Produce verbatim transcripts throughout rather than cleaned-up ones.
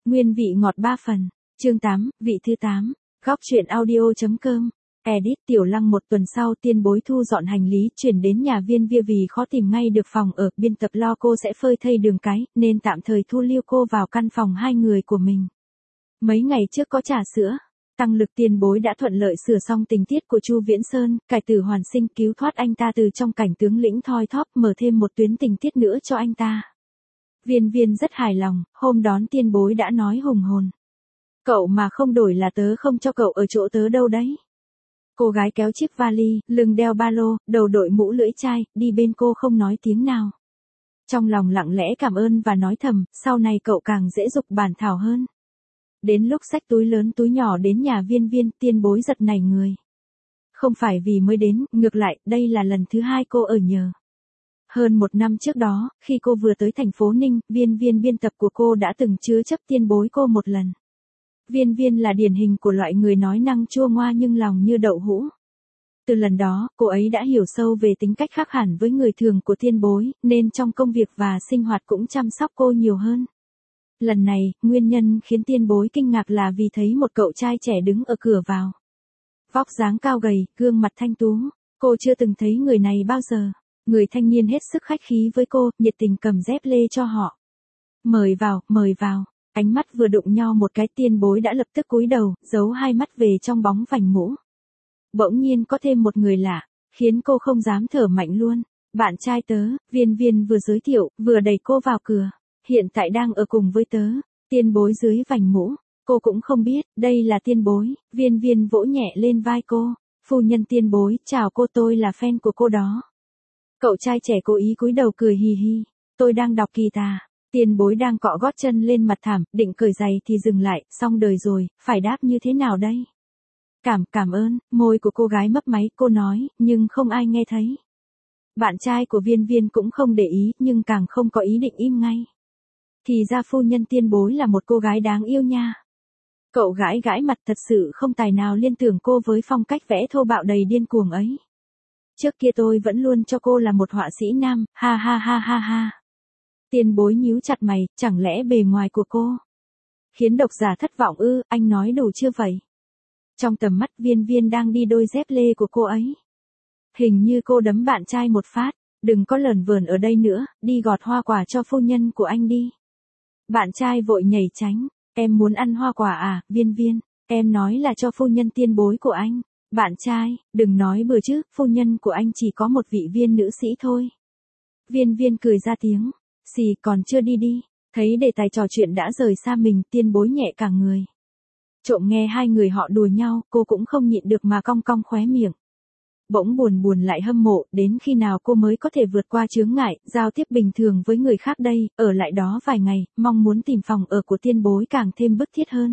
Nguyên vị ngọt ba phần. Chương tám, vị thứ tám. Góc truyện audio.com. Edit. Tiểu Lăng. Một tuần sau, Tiên Bối thu dọn hành lý chuyển đến nhà Viên Via vì khó tìm ngay được phòng ở, biên tập lo cô sẽ phơi thây đường cái, nên tạm thời thu lưu cô vào căn phòng hai người của mình. Mấy ngày trước có trà sữa, tăng lực. Tiên Bối đã thuận lợi sửa xong tình tiết của Chu Viễn Sơn, cải tử hoàn sinh, cứu thoát anh ta từ trong cảnh tướng lĩnh thoi thóp, mở thêm một tuyến tình tiết nữa cho anh ta. Viên Viên rất hài lòng, hôm đón Tiên Bối đã nói hùng hồn. Cậu mà không đổi là tớ không cho cậu ở chỗ tớ đâu đấy. Cô gái kéo chiếc vali, lưng đeo ba lô, đầu đội mũ lưỡi chai, đi bên cô không nói tiếng nào. Trong lòng lặng lẽ cảm ơn và nói thầm, sau này cậu càng dễ dục bản thảo hơn. Đến lúc xách túi lớn túi nhỏ đến nhà Viên Viên, Tiên Bối giật nảy người. Không phải vì mới đến, ngược lại, đây là lần thứ hai cô ở nhờ. Hơn một năm trước đó, khi cô vừa tới thành phố Ninh, Viên Viên biên tập của cô đã từng chứa chấp Tiên Bối cô một lần. Viên Viên là điển hình của loại người nói năng chua ngoa nhưng lòng như đậu hũ. Từ lần đó, cô ấy đã hiểu sâu về tính cách khác hẳn với người thường của Tiên Bối, nên trong công việc và sinh hoạt cũng chăm sóc cô nhiều hơn. Lần này, nguyên nhân khiến Tiên Bối kinh ngạc là vì thấy một cậu trai trẻ đứng ở cửa vào. Vóc dáng cao gầy, gương mặt thanh tú, cô chưa từng thấy người này bao giờ. Người thanh niên hết sức khách khí với cô, nhiệt tình cầm dép lê cho họ. Mời vào, mời vào. Ánh mắt vừa đụng nhau một cái, Tiên Bối đã lập tức cúi đầu, giấu hai mắt về trong bóng vành mũ. Bỗng nhiên có thêm một người lạ, khiến cô không dám thở mạnh luôn. Bạn trai tớ, Viên Viên vừa giới thiệu, vừa đẩy cô vào cửa. Hiện tại đang ở cùng với tớ. Tiên Bối dưới vành mũ. Cô cũng không biết, đây là Tiên Bối. Viên Viên vỗ nhẹ lên vai cô. Phu nhân Tiên Bối, chào cô, tôi là fan của cô đó. Cậu trai trẻ cố ý cúi đầu cười hì hì. Tôi đang đọc kỳ tà. Tiên Bối đang cọ gót chân lên mặt thảm, định cởi giày thì dừng lại, xong đời rồi, phải đáp như thế nào đây? Cảm, cảm ơn, môi của cô gái mấp máy, cô nói, nhưng không ai nghe thấy. Bạn trai của Viên Viên cũng không để ý, nhưng càng không có ý định im ngay. Thì ra phu nhân Tiên Bối là một cô gái đáng yêu nha. Cậu gãi gãi mặt, thật sự không tài nào liên tưởng cô với phong cách vẽ thô bạo đầy điên cuồng ấy. Trước kia tôi vẫn luôn cho cô là một họa sĩ nam, ha ha ha ha ha. Tiên Bối nhíu chặt mày, chẳng lẽ bề ngoài của cô khiến độc giả thất vọng ư? Anh nói đủ chưa vậy? Trong tầm mắt, Viên Viên đang đi đôi dép lê của cô ấy. Hình như cô đấm bạn trai một phát. Đừng có lởn vởn ở đây nữa, đi gọt hoa quả cho phu nhân của anh đi. Bạn trai vội nhảy tránh. Em muốn ăn hoa quả à, Viên Viên? Em nói là cho phu nhân Tiên Bối của anh. Bạn trai, đừng nói bừa chứ, phu nhân của anh chỉ có một vị viên nữ sĩ thôi. Viên Viên cười ra tiếng. Xì, còn chưa đi đi. Thấy đề tài trò chuyện đã rời xa mình, Tiên Bối nhẹ cả người. Trộm nghe hai người họ đùa nhau, cô cũng không nhịn được mà cong cong khóe miệng. Bỗng buồn buồn lại hâm mộ, đến khi nào cô mới có thể vượt qua chướng ngại, giao tiếp bình thường với người khác đây, ở lại đó vài ngày, mong muốn tìm phòng ở của Tiên Bối càng thêm bức thiết hơn.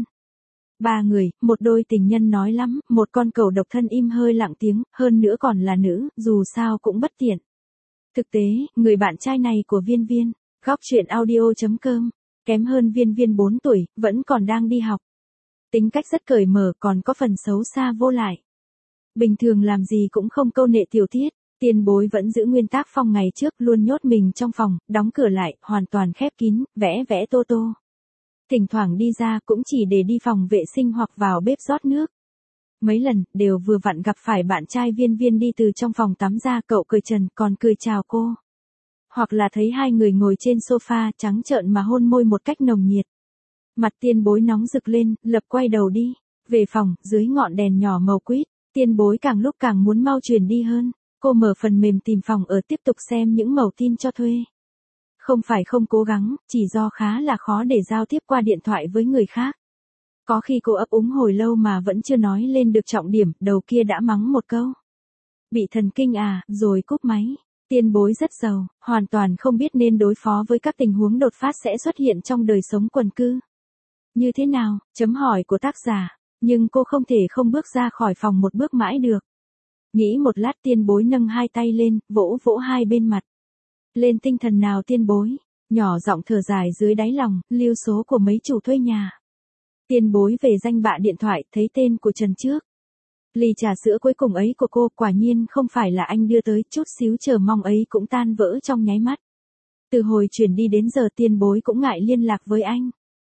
Ba người, một đôi tình nhân nói lắm, một con cẩu độc thân im hơi lặng tiếng, hơn nữa còn là nữ, dù sao cũng bất tiện. Thực tế, người bạn trai này của Viên Viên, góc truyện audio.com, kém hơn Viên Viên bốn tuổi, vẫn còn đang đi học. Tính cách rất cởi mở, còn có phần xấu xa vô lại. Bình thường làm gì cũng không câu nệ tiểu tiết, Tiên Bối vẫn giữ nguyên tác phong ngày trước, luôn nhốt mình trong phòng, đóng cửa lại, hoàn toàn khép kín, vẽ vẽ tô tô. Thỉnh thoảng đi ra cũng chỉ để đi phòng vệ sinh hoặc vào bếp rót nước. Mấy lần, đều vừa vặn gặp phải bạn trai Viên Viên đi từ trong phòng tắm ra, cậu cười trần, còn cười chào cô. Hoặc là thấy hai người ngồi trên sofa, trắng trợn mà hôn môi một cách nồng nhiệt. Mặt Tiên Bối nóng rực lên, lập quay đầu đi. Về phòng, dưới ngọn đèn nhỏ màu quýt, Tiên Bối càng lúc càng muốn mau chuyển đi hơn. Cô mở phần mềm tìm phòng ở, tiếp tục xem những mẩu tin cho thuê. Không phải không cố gắng, chỉ do khá là khó để giao tiếp qua điện thoại với người khác. Có khi cô ấp úng hồi lâu mà vẫn chưa nói lên được trọng điểm, đầu kia đã mắng một câu. Bị thần kinh à, rồi cúp máy. Tiên Bối rất giàu, hoàn toàn không biết nên đối phó với các tình huống đột phát sẽ xuất hiện trong đời sống quần cư. Như thế nào, chấm hỏi của tác giả, nhưng cô không thể không bước ra khỏi phòng một bước mãi được. Nghĩ một lát, Tiên Bối nâng hai tay lên, vỗ vỗ hai bên mặt. Lên tinh thần nào Tiên Bối, nhỏ giọng thở dài dưới đáy lòng, lưu số của mấy chủ thuê nhà. Tiên Bối về danh bạ điện thoại, thấy tên của Trần trước. Ly trà sữa cuối cùng ấy của cô quả nhiên không phải là anh đưa tới, chút xíu chờ mong ấy cũng tan vỡ trong nháy mắt. Từ hồi chuyển đi đến giờ Tiên Bối cũng ngại liên lạc với anh.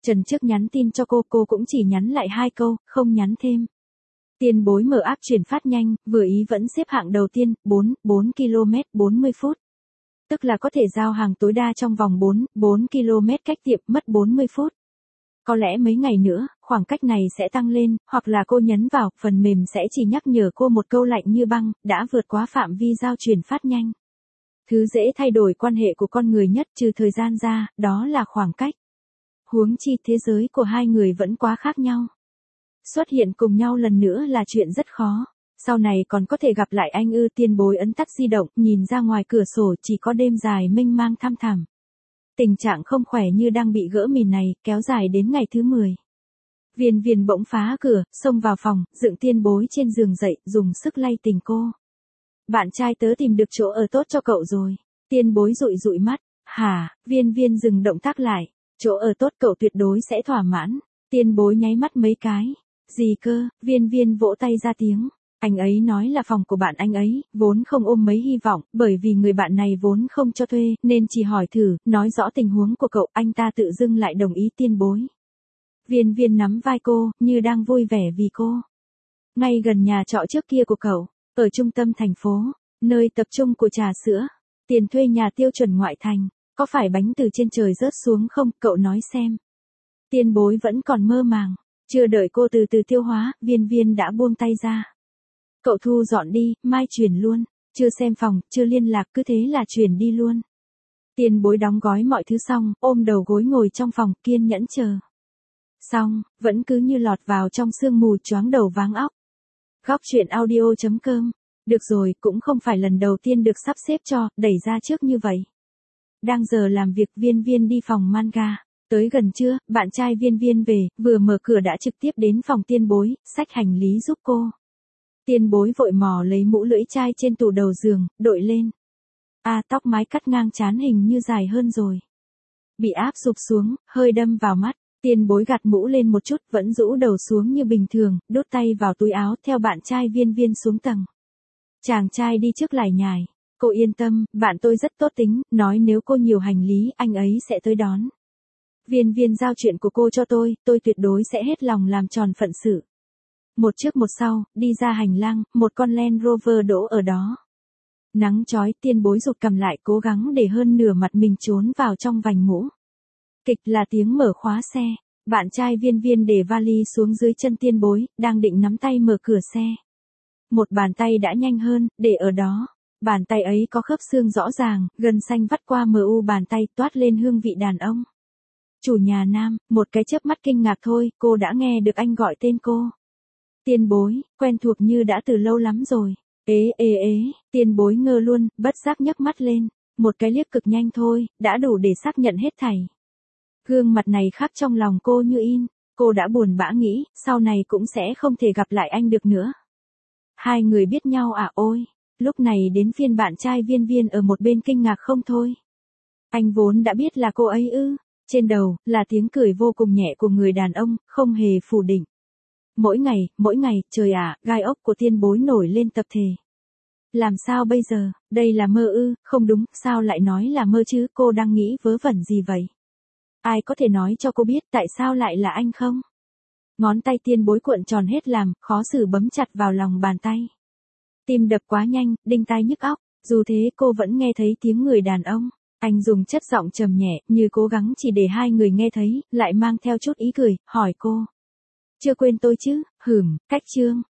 Trần trước nhắn tin cho cô, cô cũng chỉ nhắn lại hai câu, không nhắn thêm. Tiền bối mở app chuyển phát nhanh, vừa ý vẫn xếp hạng đầu tiên, bốn, bốn ki lô mét bốn mươi phút. Tức là có thể giao hàng tối đa trong vòng bốn, bốn ki lô mét cách tiệm, mất bốn mươi phút. Có lẽ mấy ngày nữa, khoảng cách này sẽ tăng lên, hoặc là cô nhấn vào, phần mềm sẽ chỉ nhắc nhở cô một câu lạnh như băng, đã vượt quá phạm vi giao chuyển phát nhanh. Thứ dễ thay đổi quan hệ của con người nhất trừ thời gian ra, đó là khoảng cách. Huống chi thế giới của hai người vẫn quá khác nhau. Xuất hiện cùng nhau lần nữa là chuyện rất khó. Sau này còn có thể gặp lại anh ư? Tiền bối ấn tắt di động, nhìn ra ngoài cửa sổ chỉ có đêm dài mênh mang thăm thẳm. Tình trạng không khỏe như đang bị gỡ mìn này, kéo dài đến ngày thứ mười. Viên Viên bỗng phá cửa, xông vào phòng, dựng Tiên bối trên giường dậy, dùng sức lay tỉnh cô. Bạn trai tớ tìm được chỗ ở tốt cho cậu rồi. Tiên bối dụi dụi mắt. Hả? Viên Viên dừng động tác lại. Chỗ ở tốt cậu tuyệt đối sẽ thỏa mãn. Tiên bối nháy mắt mấy cái. Gì cơ? Viên Viên vỗ tay ra tiếng. Anh ấy nói là phòng của bạn anh ấy, vốn không ôm mấy hy vọng, bởi vì người bạn này vốn không cho thuê, nên chỉ hỏi thử, nói rõ tình huống của cậu, anh ta tự dưng lại đồng ý. Tiên bối. Viên Viên nắm vai cô, như đang vui vẻ vì cô. Ngay gần nhà trọ trước kia của cậu, ở trung tâm thành phố, nơi tập trung của trà sữa, tiền thuê nhà tiêu chuẩn ngoại thành, có phải bánh từ trên trời rớt xuống không, cậu nói xem. Tiên bối vẫn còn mơ màng, chưa đợi cô từ từ tiêu hóa, Viên Viên đã buông tay ra. Cậu thu dọn đi, mai chuyển luôn, chưa xem phòng, chưa liên lạc, cứ thế là chuyển đi luôn. Tiền bối đóng gói mọi thứ xong, ôm đầu gối ngồi trong phòng, kiên nhẫn chờ. Xong, vẫn cứ như lọt vào trong sương mù, choáng đầu váng óc. Góc truyện audio chấm com. Được rồi, cũng không phải lần đầu tiên được sắp xếp cho, đẩy ra trước như vậy. Đang giờ làm việc, Viên Viên đi phòng manga. Tới gần trưa, bạn trai Viên Viên về, vừa mở cửa đã trực tiếp đến phòng Tiên bối, xách hành lý giúp cô. Tiên bối vội mò lấy mũ lưỡi chai trên tủ đầu giường, đội lên. À, tóc mái cắt ngang trán hình như dài hơn rồi. Bị áp sụp xuống, hơi đâm vào mắt. Tiên bối gạt mũ lên một chút, vẫn rũ đầu xuống như bình thường, đút tay vào túi áo, theo bạn trai Viên Viên xuống tầng. Chàng trai đi trước lải nhải. Cô yên tâm, bạn tôi rất tốt tính, nói nếu cô nhiều hành lý, anh ấy sẽ tới đón. Viên Viên giao chuyện của cô cho tôi, tôi tuyệt đối sẽ hết lòng làm tròn phận sự. Một trước một sau, đi ra hành lang, một con Land Rover đỗ ở đó. Nắng chói, Tiên bối rụt cầm lại, cố gắng để hơn nửa mặt mình trốn vào trong vành mũ. Kịch là tiếng mở khóa xe. Bạn trai Viên Viên để vali xuống dưới chân Tiên bối, đang định nắm tay mở cửa xe. Một bàn tay đã nhanh hơn, để ở đó. Bàn tay ấy có khớp xương rõ ràng, gân xanh vắt qua mờ u bàn tay, toát lên hương vị đàn ông. Chủ nhà nam, một cái chớp mắt kinh ngạc thôi, cô đã nghe được anh gọi tên cô. Tiên bối, quen thuộc như đã từ lâu lắm rồi. Ế ế ế, Tiên bối ngơ luôn, bất giác nhấc mắt lên. Một cái liếc cực nhanh thôi, đã đủ để xác nhận hết thảy. Gương mặt này khắc trong lòng cô như in. Cô đã buồn bã nghĩ, sau này cũng sẽ không thể gặp lại anh được nữa. Hai người biết nhau à? Ôi. Lúc này đến phiên bạn trai Viên Viên ở một bên kinh ngạc không thôi. Anh vốn đã biết là cô ấy ư. Trên đầu, là tiếng cười vô cùng nhẹ của người đàn ông, không hề phủ định. Mỗi ngày, mỗi ngày, trời ạ, gai ốc của Tiên bối nổi lên tập thể. Làm sao bây giờ, đây là mơ ư? Không đúng, sao lại nói là mơ chứ, cô đang nghĩ vớ vẩn gì vậy? Ai có thể nói cho cô biết tại sao lại là anh không? Ngón tay Tiên bối cuộn tròn hết làm, khó xử bấm chặt vào lòng bàn tay. Tim đập quá nhanh, đinh tai nhức óc, dù thế cô vẫn nghe thấy tiếng người đàn ông. Anh dùng chất giọng trầm nhẹ, như cố gắng chỉ để hai người nghe thấy, lại mang theo chút ý cười, hỏi cô. Chưa quên tôi chứ? Hửm, cách trương.